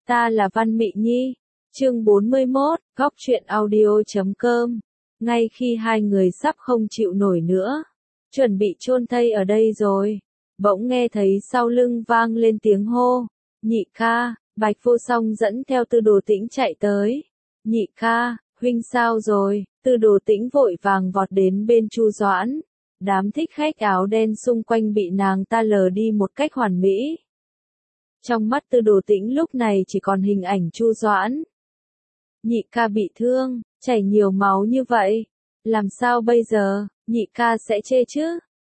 Ta là Văn Mị Nhi. Chương 41, góc truyện audio.com. Ngay khi hai người sắp không chịu nổi nữa, chuẩn bị chôn thây ở đây rồi, bỗng nghe thấy sau lưng vang lên tiếng hô. Nhị ca. Bạch Vô Song dẫn theo Tư Đồ Tĩnh chạy tới. Nhị ca, huynh sao rồi? Tư Đồ Tĩnh vội vàng vọt đến bên Chu Doãn. Đám thích khách áo đen xung quanh bị nàng ta lờ đi một cách hoàn mỹ. Trong mắt Tư Đồ Tĩnh lúc này chỉ còn hình ảnh Chu Doãn. Nhị ca bị thương, chảy nhiều máu như vậy. Làm sao bây giờ? Nhị ca sẽ chết chứ?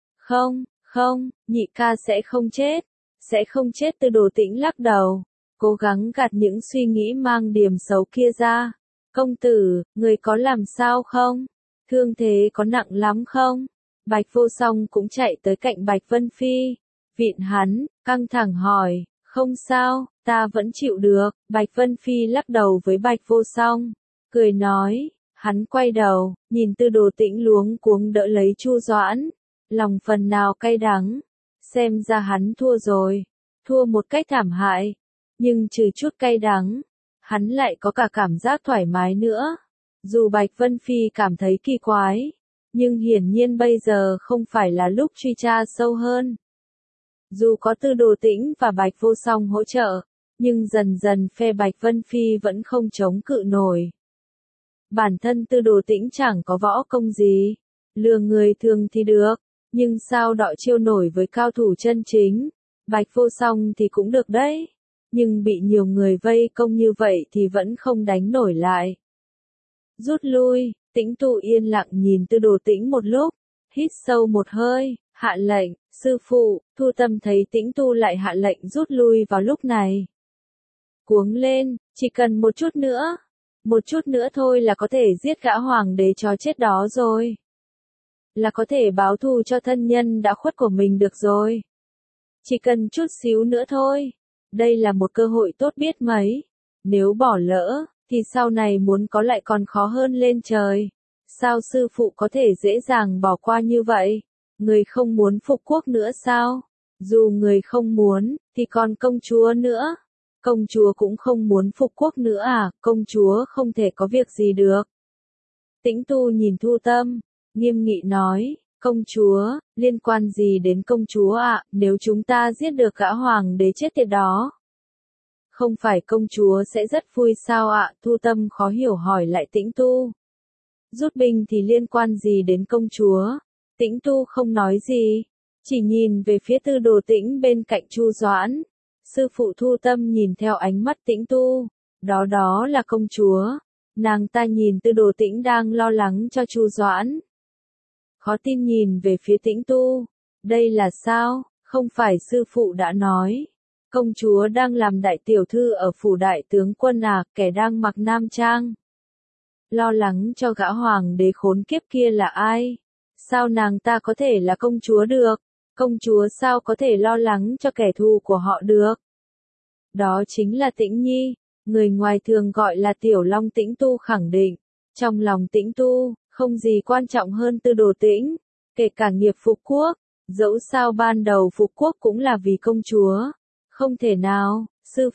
Không, nhị ca sẽ không chết. Sẽ không chết. Tư Đồ Tĩnh lắc đầu, cố gắng gạt những suy nghĩ mang điểm xấu kia ra. Công tử, người có làm sao không? Thương thế có nặng lắm không? Bạch Vô Song cũng chạy tới cạnh Bạch Vân Phi. Vịn hắn, căng thẳng hỏi. Không sao, ta vẫn chịu được. Bạch Vân Phi lắc đầu với Bạch Vô Song, cười nói. Hắn quay đầu, nhìn Tư Đồ Tĩnh luống cuống đỡ lấy Chu Doãn, lòng phần nào cay đắng. Xem ra hắn thua rồi, thua một cách thảm hại. Nhưng trừ chút cay đắng, hắn lại có cả cảm giác thoải mái nữa. Dù Bạch Vân Phi cảm thấy kỳ quái, nhưng hiển nhiên bây giờ không phải là lúc truy tra sâu hơn. Dù có Tư Đồ Tĩnh và Bạch Vô Song hỗ trợ, nhưng dần dần phe Bạch Vân Phi vẫn không chống cự nổi. Bản thân Tư Đồ Tĩnh chẳng có võ công gì, lừa người thường thì được, nhưng sao đọ chiêu nổi với cao thủ chân chính. Bạch Vô Song thì cũng được đấy, nhưng bị nhiều người vây công như vậy thì vẫn không đánh nổi lại. Rút lui. Tĩnh Tu yên lặng nhìn Tư Đồ Tĩnh một lúc, hít sâu một hơi, hạ lệnh. Sư phụ. Thu Tâm thấy Tĩnh Tu lại hạ lệnh rút lui vào lúc này, cuống lên. Chỉ cần một chút nữa thôi là có thể giết gã hoàng đế chó chết đó rồi, là có thể báo thù cho thân nhân đã khuất của mình được rồi. Chỉ cần chút xíu nữa thôi. Đây là một cơ hội tốt biết mấy. Nếu bỏ lỡ, thì sau này muốn có lại còn khó hơn lên trời. Sao sư phụ có thể dễ dàng bỏ qua như vậy? Người không muốn phục quốc nữa sao? Dù người không muốn, thì còn công chúa nữa. Công chúa cũng không muốn phục quốc nữa à? Công chúa không thể có việc gì được. Tĩnh Tu nhìn Thu Tâm, nghiêm nghị nói. Công chúa, liên quan gì đến công chúa ạ? Nếu chúng ta giết được gã hoàng đế chết tiệt đó, không phải công chúa sẽ rất vui sao ạ? Thu Tâm khó hiểu hỏi lại Tĩnh Tu. Rút binh thì liên quan gì đến công chúa? Tĩnh Tu không nói gì, chỉ nhìn về phía Tư Đồ Tĩnh bên cạnh Chu Doãn. Sư phụ. Thu Tâm nhìn theo ánh mắt Tĩnh Tu. Đó là công chúa. Nàng ta nhìn Tư Đồ Tĩnh đang lo lắng cho Chu Doãn, khó tin nhìn về phía Tĩnh Tu. Đây là sao? Không phải sư phụ đã nói, công chúa đang làm đại tiểu thư ở phủ đại tướng quân à? Kẻ đang mặc nam trang, lo lắng cho gã hoàng đế khốn kiếp kia là ai? Sao nàng ta có thể là công chúa được? Công chúa sao có thể lo lắng cho kẻ thù của họ được? Đó chính là Tĩnh Nhi, người ngoài thường gọi là Tiểu Long. Tĩnh Tu khẳng định, trong lòng Tĩnh Tu, không gì quan trọng hơn Tư Đồ Tĩnh, kể cả nghiệp phục quốc. Dẫu sao ban đầu phục quốc cũng là vì công chúa. Không thể nào.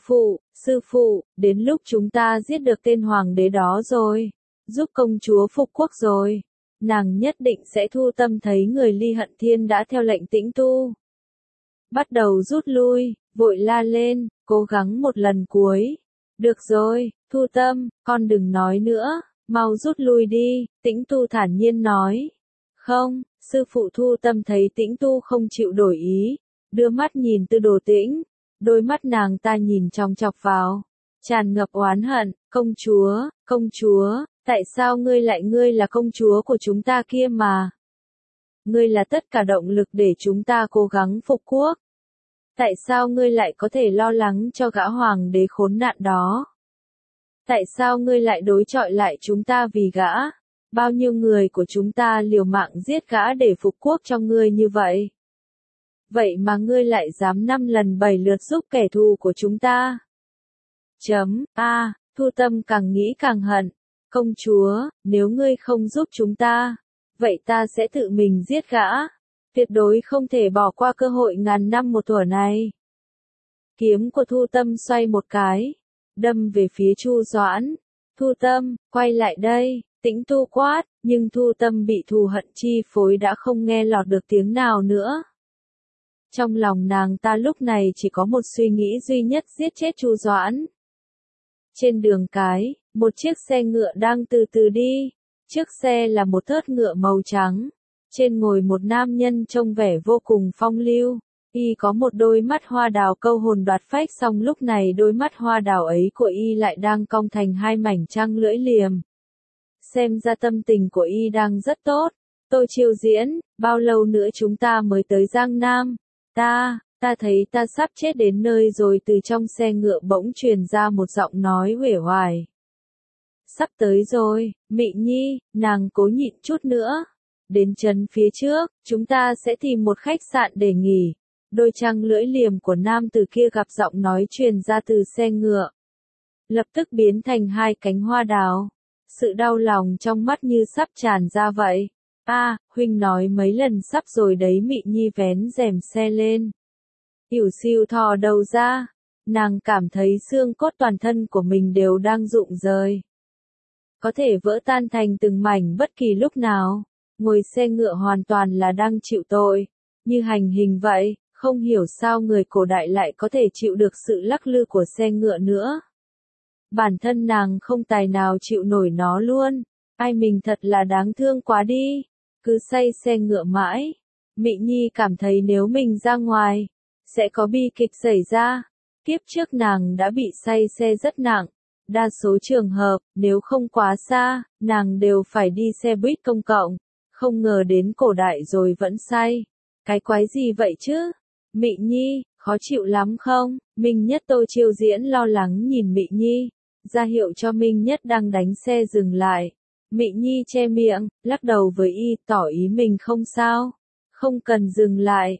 Sư phụ, đến lúc chúng ta giết được tên hoàng đế đó rồi, giúp công chúa phục quốc rồi, nàng nhất định sẽ. Thu Tâm thấy người Ly Hận Thiên đã theo lệnh Tĩnh Tu bắt đầu rút lui, vội la lên, cố gắng một lần cuối. Được rồi, Thu Tâm, con đừng nói nữa, mau rút lui đi. Tĩnh Tu thản nhiên nói. Không, sư phụ. Thu Tâm thấy Tĩnh Tu không chịu đổi ý, đưa mắt nhìn Tư Đồ Tĩnh, đôi mắt nàng ta nhìn chòng chọc vào, tràn ngập oán hận. Công chúa, tại sao ngươi là công chúa của chúng ta kia mà. Ngươi là tất cả động lực để chúng ta cố gắng phục quốc. Tại sao ngươi lại có thể lo lắng cho gã hoàng đế khốn nạn đó? Tại sao ngươi lại đối chọi lại chúng ta vì gã? Bao nhiêu người của chúng ta liều mạng giết gã để phục quốc cho ngươi như vậy? Vậy mà ngươi lại dám 5 lần 7 lượt giúp kẻ thù của chúng ta. Thu Tâm càng nghĩ càng hận. Công chúa, nếu ngươi không giúp chúng ta, vậy ta sẽ tự mình giết gã. Tuyệt đối không thể bỏ qua cơ hội ngàn năm một thuở này. Kiếm của Thu Tâm xoay một cái, đâm về phía Chu Doãn. Thu Tâm, quay lại đây, Tĩnh Tu quát, nhưng Thu Tâm bị thù hận chi phối đã không nghe lọt được tiếng nào nữa. Trong lòng nàng ta lúc này chỉ có một suy nghĩ duy nhất, giết chết Chu Doãn. Trên đường cái, một chiếc xe ngựa đang từ từ đi. Trước xe là một thớt ngựa màu trắng. Trên ngồi một nam nhân trông vẻ vô cùng phong lưu. Y có một đôi mắt hoa đào câu hồn đoạt phách, song lúc này đôi mắt hoa đào ấy của Y lại đang cong thành hai mảnh trăng lưỡi liềm. Xem ra tâm tình của Y đang rất tốt. Tô Chiêu Diễn, bao lâu nữa chúng ta mới tới Giang Nam? Ta thấy ta sắp chết đến nơi rồi. Từ trong xe ngựa bỗng truyền ra một giọng nói uể oải. Sắp tới rồi, Mị Nhi, nàng cố nhịn chút nữa. Đến trấn phía trước, chúng ta sẽ tìm một khách sạn để nghỉ. Đôi trăng lưỡi liềm của nam từ kia gặp giọng nói truyền ra từ xe ngựa. Lập tức biến thành hai cánh hoa đào. Sự đau lòng trong mắt như sắp tràn ra vậy. Huynh nói mấy lần sắp rồi đấy. Mị Nhi vén rèm xe lên. Yểu Siêu thò đầu ra. Nàng cảm thấy xương cốt toàn thân của mình đều đang rụng rời. Có thể vỡ tan thành từng mảnh bất kỳ lúc nào. Ngồi xe ngựa hoàn toàn là đang chịu tội. Như hành hình vậy, không hiểu sao người cổ đại lại có thể chịu được sự lắc lư của xe ngựa nữa. Bản thân nàng không tài nào chịu nổi nó luôn. Ai mình thật là đáng thương quá đi. Cứ say xe ngựa mãi. Mị Nhi cảm thấy nếu mình ra ngoài, sẽ có bi kịch xảy ra. Kiếp trước nàng đã bị say xe rất nặng. Đa số trường hợp, nếu không quá xa, nàng đều phải đi xe buýt công cộng. Không ngờ đến cổ đại rồi vẫn say. Cái quái gì vậy chứ? Mị Nhi, khó chịu lắm không? Minh Nhất Tô Chiêu Diễn lo lắng nhìn Mị Nhi, ra hiệu cho Minh Nhất đang đánh xe dừng lại. Mị Nhi che miệng, lắc đầu với Y, tỏ ý mình không sao. Không cần dừng lại,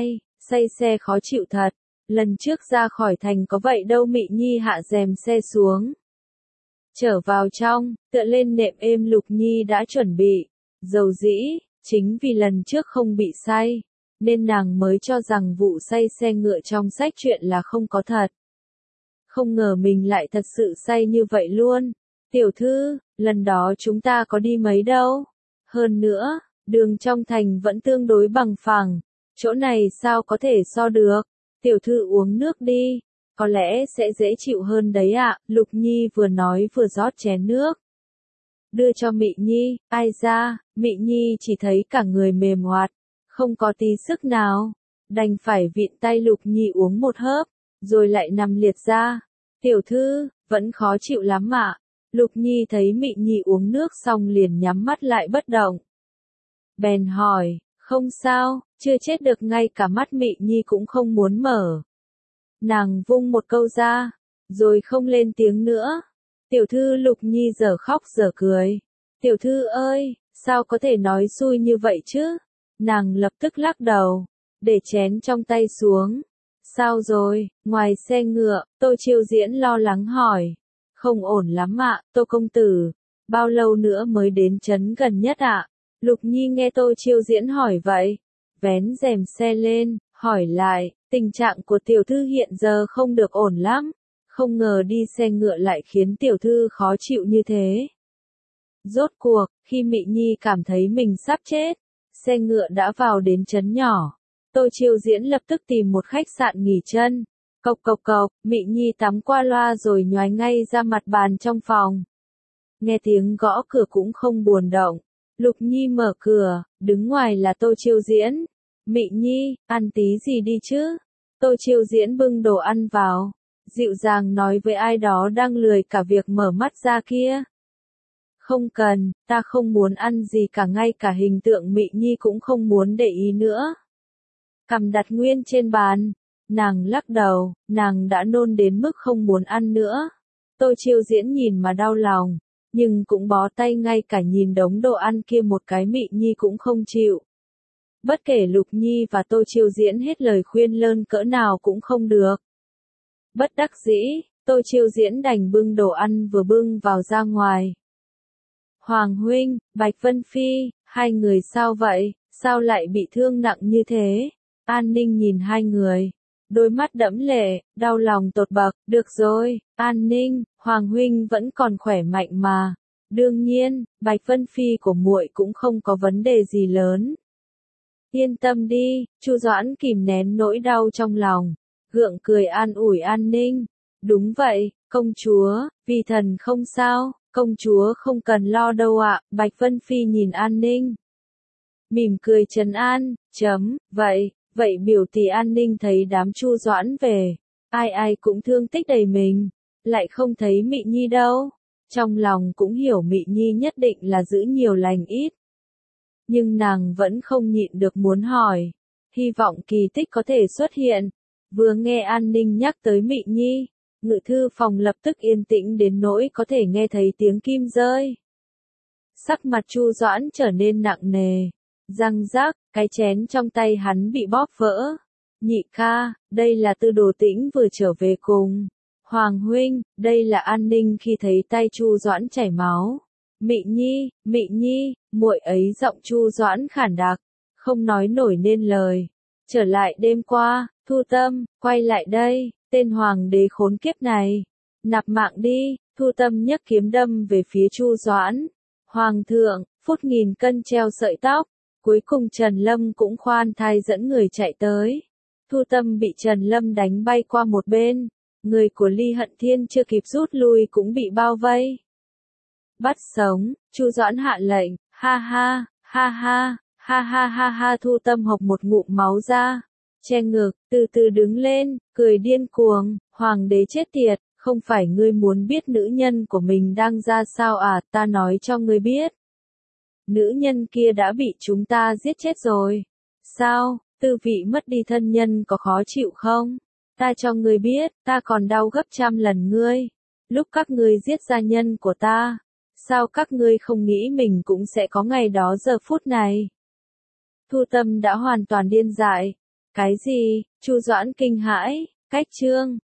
say xe khó chịu thật. Lần trước ra khỏi thành có vậy đâu. Mị Nhi hạ rèm xe xuống. Trở vào trong, tựa lên nệm êm Lục Nhi đã chuẩn bị. Dầu dĩ, chính vì lần trước không bị say, nên nàng mới cho rằng vụ say xe ngựa trong sách truyện là không có thật. Không ngờ mình lại thật sự say như vậy luôn. Tiểu thư, lần đó chúng ta có đi mấy đâu. Hơn nữa, đường trong thành vẫn tương đối bằng phẳng. Chỗ này sao có thể so được. Tiểu thư uống nước đi. Có lẽ sẽ dễ chịu hơn đấy ạ. Lục Nhi vừa nói vừa rót chén nước. Đưa cho Mị Nhi, ai ra, Mị Nhi chỉ thấy cả người mềm oạt, không có tí sức nào. Đành phải vịn tay Lục Nhi uống một hớp, rồi lại nằm liệt ra. Tiểu thư, vẫn khó chịu lắm ạ. Lục Nhi thấy Mị Nhi uống nước xong liền nhắm mắt lại bất động. Bèn hỏi, không sao, chưa chết được. Ngay cả mắt Mị Nhi cũng không muốn mở. Nàng vung một câu ra, rồi không lên tiếng nữa. Tiểu thư. Lục Nhi giờ khóc giờ cười. Tiểu thư ơi, sao có thể nói xui như vậy chứ? Nàng lập tức lắc đầu, để chén trong tay xuống. Sao rồi, ngoài xe ngựa, Tô Chiêu Diễn lo lắng hỏi. Không ổn lắm ạ, Tô công tử. Bao lâu nữa mới đến trấn gần nhất ạ? Lục Nhi nghe Tô Chiêu Diễn hỏi vậy, vén rèm xe lên, hỏi lại, tình trạng của tiểu thư hiện giờ không được ổn lắm. Không ngờ đi xe ngựa lại khiến tiểu thư khó chịu như thế. Rốt cuộc, khi Mị Nhi cảm thấy mình sắp chết, xe ngựa đã vào đến trấn nhỏ. Tô Chiêu Diễn lập tức tìm một khách sạn nghỉ chân. Cộc cộc cộc, Mị Nhi tắm qua loa rồi nhoái ngay ra mặt bàn trong phòng. Nghe tiếng gõ cửa cũng không buồn động. Lục Nhi mở cửa, đứng ngoài là Tô Chiêu Diễn. Mị Nhi, ăn tí gì đi chứ? Tô Chiêu Diễn bưng đồ ăn vào, dịu dàng nói với ai đó đang lười cả việc mở mắt ra kia. Không cần, ta không muốn ăn gì cả. Ngay cả hình tượng Mị Nhi cũng không muốn để ý nữa. Cằm đặt nguyên trên bàn, nàng lắc đầu, nàng đã nôn đến mức không muốn ăn nữa. Tô Chiêu Diễn nhìn mà đau lòng, nhưng cũng bó tay. Ngay cả nhìn đống đồ ăn kia một cái Mị Nhi cũng không chịu. Bất kể Lục Nhi và Tô Chiêu Diễn hết lời khuyên lơn cỡ nào cũng không được. Bất đắc dĩ, Tô Chiêu Diễn đành bưng đồ ăn vừa bưng vào ra ngoài. Hoàng huynh, Bạch Vân Phi, hai người sao vậy, sao lại bị thương nặng như thế? An Ninh nhìn hai người, đôi mắt đẫm lệ, đau lòng tột bậc, được rồi, An Ninh, Hoàng huynh vẫn còn khỏe mạnh mà. Đương nhiên, Bạch Vân Phi của muội cũng không có vấn đề gì lớn. Yên tâm đi, Chu Doãn kìm nén nỗi đau trong lòng, gượng cười an ủi An Ninh. Đúng vậy, công chúa, vì thần không sao, công chúa không cần lo đâu ạ. Bạch Vân Phi nhìn An Ninh, mỉm cười trấn an, vậy biểu tỷ An Ninh thấy đám Chu Doãn về, ai ai cũng thương tích đầy mình, lại không thấy Mị Nhi đâu. Trong lòng cũng hiểu Mị Nhi nhất định là giữ nhiều lành ít. Nhưng nàng vẫn không nhịn được muốn hỏi, hy vọng kỳ tích có thể xuất hiện. Vừa nghe An Ninh nhắc tới Mị Nhi, ngự thư phòng lập tức yên tĩnh đến nỗi có thể nghe thấy tiếng kim rơi. Sắc mặt Chu Doãn trở nên nặng nề, răng rác, cái chén trong tay hắn bị bóp vỡ. Nhị ca, đây là Tư Đồ Tĩnh vừa trở về cùng. Hoàng huynh, đây là An Ninh khi thấy tay Chu Doãn chảy máu. Mị Nhi, muội ấy giọng Chu Doãn khản đặc, không nói nổi nên lời. Trở lại đêm qua, Thu Tâm, quay lại đây, tên hoàng đế khốn kiếp này. Nạp mạng đi, Thu Tâm nhấc kiếm đâm về phía Chu Doãn. Hoàng thượng, phút nghìn cân treo sợi tóc. Cuối cùng Trần Lâm cũng khoan thai dẫn người chạy tới. Thu Tâm bị Trần Lâm đánh bay qua một bên. Người của Ly Hận Thiên chưa kịp rút lui cũng bị bao vây. Bắt sống, Chu Doãn hạ lệnh, ha ha, Thu Tâm hộc một ngụm máu ra, che ngực, từ từ đứng lên, cười điên cuồng, hoàng đế chết tiệt, không phải ngươi muốn biết nữ nhân của mình đang ra sao à, ta nói cho ngươi biết. Nữ nhân kia đã bị chúng ta giết chết rồi. Sao, tư vị mất đi thân nhân có khó chịu không? Ta cho ngươi biết, ta còn đau gấp trăm lần ngươi. Lúc các ngươi giết gia nhân của ta, sao các ngươi không nghĩ mình cũng sẽ có ngày đó giờ phút này? Thu Tâm đã hoàn toàn điên dại. Cái gì? Chu Doãn kinh hãi, cách chương